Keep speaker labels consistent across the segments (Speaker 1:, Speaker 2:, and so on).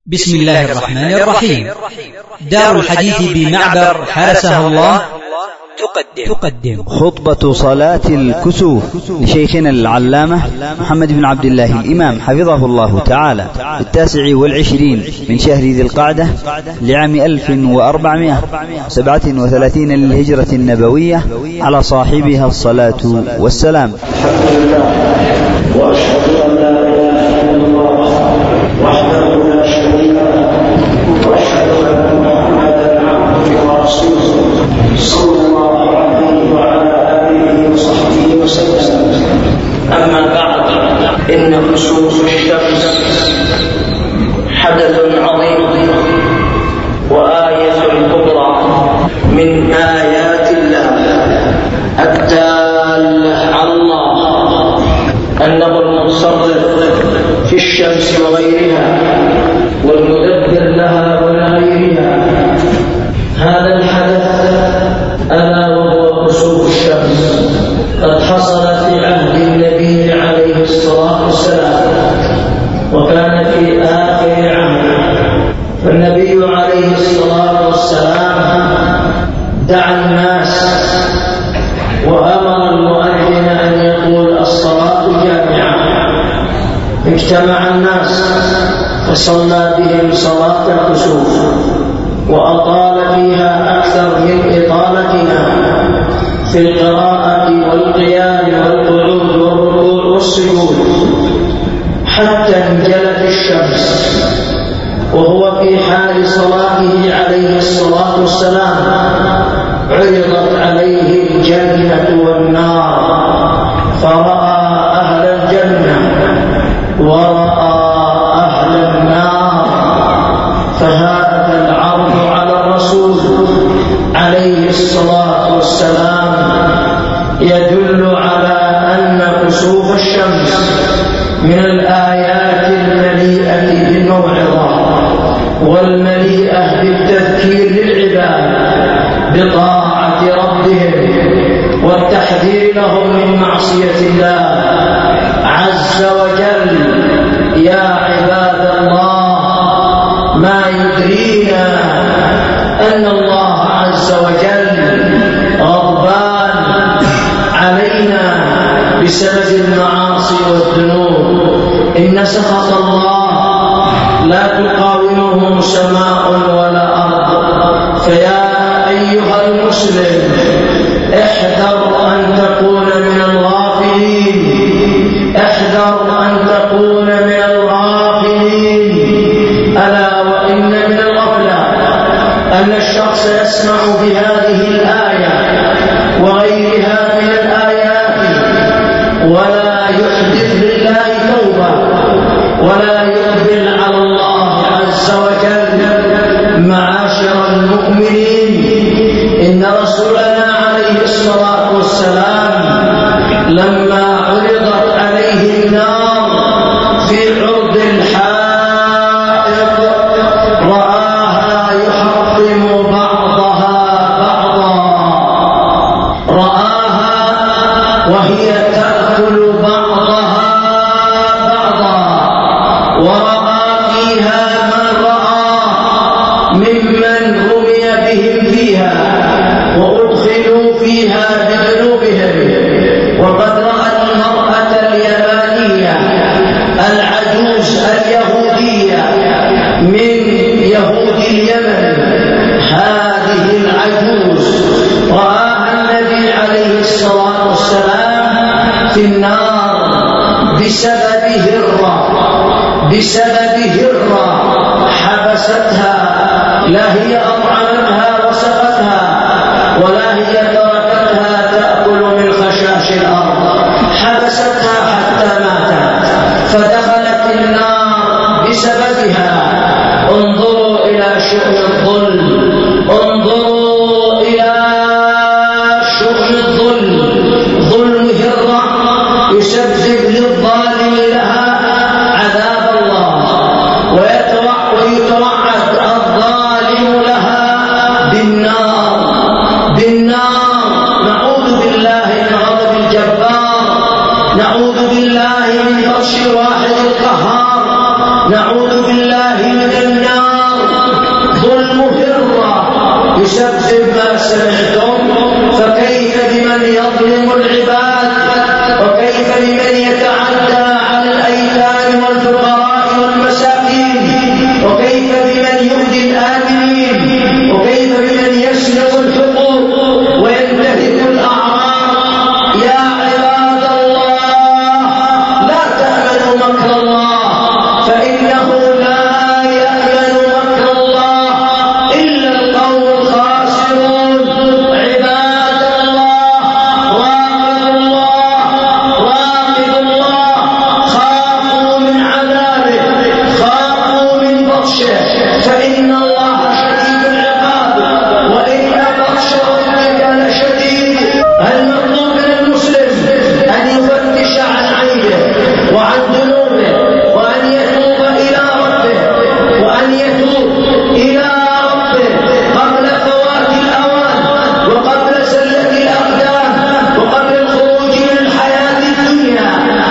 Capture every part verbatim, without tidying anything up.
Speaker 1: بسم الله الرحمن الرحيم. دار الحديث بمعبر حرسه الله تقدم, تقدم
Speaker 2: خطبة صلاة الكسوف لشيخنا العلامة محمد بن عبد الله الإمام حفظه الله تعالى التاسع والعشرين من شهر ذي القعدة لعام ألف وأربعمائة وسبعة وثلاثين للهجرة النبوية على صاحبها الصلاة والسلام.
Speaker 3: الحمد لله وأشهد أن لا إله إلا الله وحده لا شريك له وأشهد أن محمدا عبده ورسوله صلى الله عليه وعلى آله وصحبه وسلم. أما بعد، إن كسوف الشمس حدث عظيم وآية كبرى من آيات الله الدالة على الله أنه المتصرف في الشمس وغيرها والمدبر لها ولغيرها. هذا الحدث ألا وهو كسوف الشمس قد حصل في عهد النبي عليه الصلاة والسلام، وكان في آخر عهد، فالنبي عليه الصلاة والسلام دعا الناس وأمر المؤذن أن يقول الصلاة جامعة. اجتمع الناس فصلى بهم صلاة الكسوف وأطال فيها أكثر من إطالتنا في القراءة والقيام والقعود والركوع والسجود، حتى انجلت الشمس وهو في حال صلاته عليه الصلاة والسلام. عرضت عليه الجنة والنار فرأى أهل الجنة ورأى أهل النار، فهذا العرض على الرسول عليه الصلاة والسلام يدل على أن كسوف الشمس من الآيات المليئة بالموعظة والمليئة بالتذكير للعباد بطاعة ربهم والتحذير لهم من معصية الله عز وجل. يا عباد الله، ما يدرينا أن الله عز وجل غضبان علينا بسبب المعاصي والذنوب. إن سخط الله لا تقاومه سماء ولا أرض. فيا أيها المسلم، احذر أن تكون من الغافلين، احذر أن تكون من الغافلين. ألا وإن من الغفلة أن الشخص يسمع بهذه الآية وغيرها من الآيات ولا يحدث لله توبة ولا يقبل على الله عز وجل. معاشر المؤمنين، إن رسولنا عليه الصلاة والسلام لما عرضت عليه النار في عرض الحائط رآها يحطم بعضها بعضا، رآها وهي تأكل بعضها بعضا، ورأى فيها من رأى ممن رمي بهم فيها وأدخلوا فيها بذنوبهم. وقد رأى المرأة اليمانية العجوز اليهودية من يهود اليمن، هذه العجوز رآها النبي عليه الصلاة والسلام في النار بسبب هرة بسبب هرة حبستها، لا هي أطعمتها وسقتها ولا هي تركتها تأكل من خشاش الأرض، حبستها حتى ماتت فدخلت النار بسببها. انظروا إلى شؤم الظلم، انظروا إلى شؤم الظلم. ظلم هرة يسبب للظالم لها عذاب الله، ويتوعد الظالم لها بالنار بالنار. نعوذ بالله من غضب الجبار، نعوذ بالله من بطش واحد القهار، نعوذ بالله من يسبب ما سمعتم، فكيف بمن يظلم العباد، وكيف بمن يتعدى على الأيتام والفقراء والمساكين، وكيف بمن يؤذي الآمنين، وكيف بمن يسلب الحقوق وينتهك الأعراض. يا عباد الله لا تأمنوا مكر الله، فإنه لا يأمن مكر الله إلا القوم الخاسرون. عباد الله راقبوا الله، راقبوا الله، خافوا من عذابه، خافوا من بطشه، فإن الله شديد العقاب، وإن بطش ربك لشديد. المطلوب من المسلم أن يفتش عن عيبه وعن ذنوبه، وأن يتوب إلى ربه، وأن يتوب إلى ربه قبل فوات الأوان، وقبل زلة الأقدام، وقبل الخروج من الحياة الدنيا.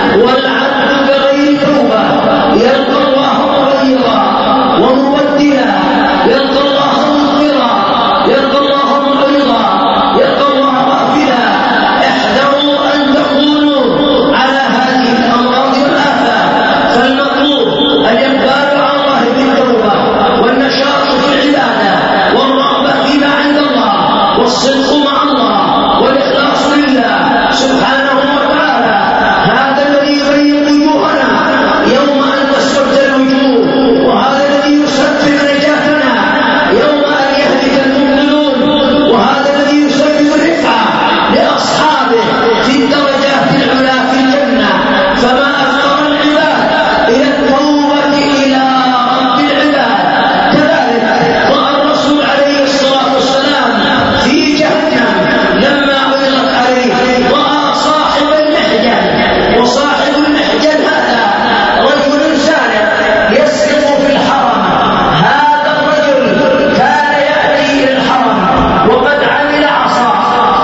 Speaker 3: والعبد بغير توبة يلقى الله مغيرا ومبدلا، يلقى الله مغفرا، يلقى الله معرضا، يلقى الله غافلا. احذروا أن تكونوا على هذه الأمراض والآفات. فالمطلوب الإقبال على الله بالتوبة، والنشاط في العبادة، والرغبة فيما عند الله، والصدق مع الله، والإخلاص لله سبحانه وتعالى. هذا الذي يبين وجوهنا يوم أن تسود الوجوه، وهذا الذي يسبب نجاتنا يوم أن يهلك المؤمنون، وهذا الذي يسبب الرفعة لأصحابه في الدرجات العلى في الجنة. فما أفضل العباد إلى التوبة إلى رب العباد. كذلك رأى الرسول عليه الصلاة والسلام في جهنم لما عرضت عليه، رأى صاحب المحجن، وصاحب المحجن هذا رجل سارق يسرق في الحرم. هذا الرجل كان يأتي إلى الحرم وقد عمل عصا،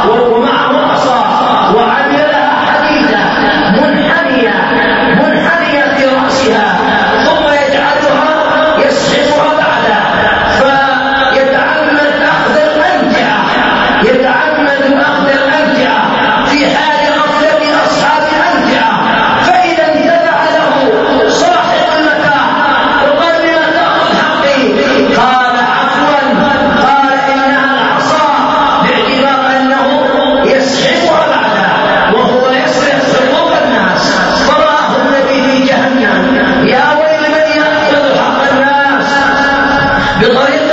Speaker 3: ومعه عصا، وعمل لها حديدة منحنية منحنية في رأسها، ثم يجعلها يسحبها بعده، فيتعمد أخذ الأمتعة، يتعمد أخذ الأمتعة في حال غفلة أصحاب الأمتعة. فإذا انتبه له صاحب المكان وقال لما تأخذ حقي، قال عفوا، قال إنها العصا، باعتبار أنه يسحبها بعده وهو يسرق حقوق الناس. فرآه النبي في جهنم، يا ويل من يأخذ حق الناس بطريقة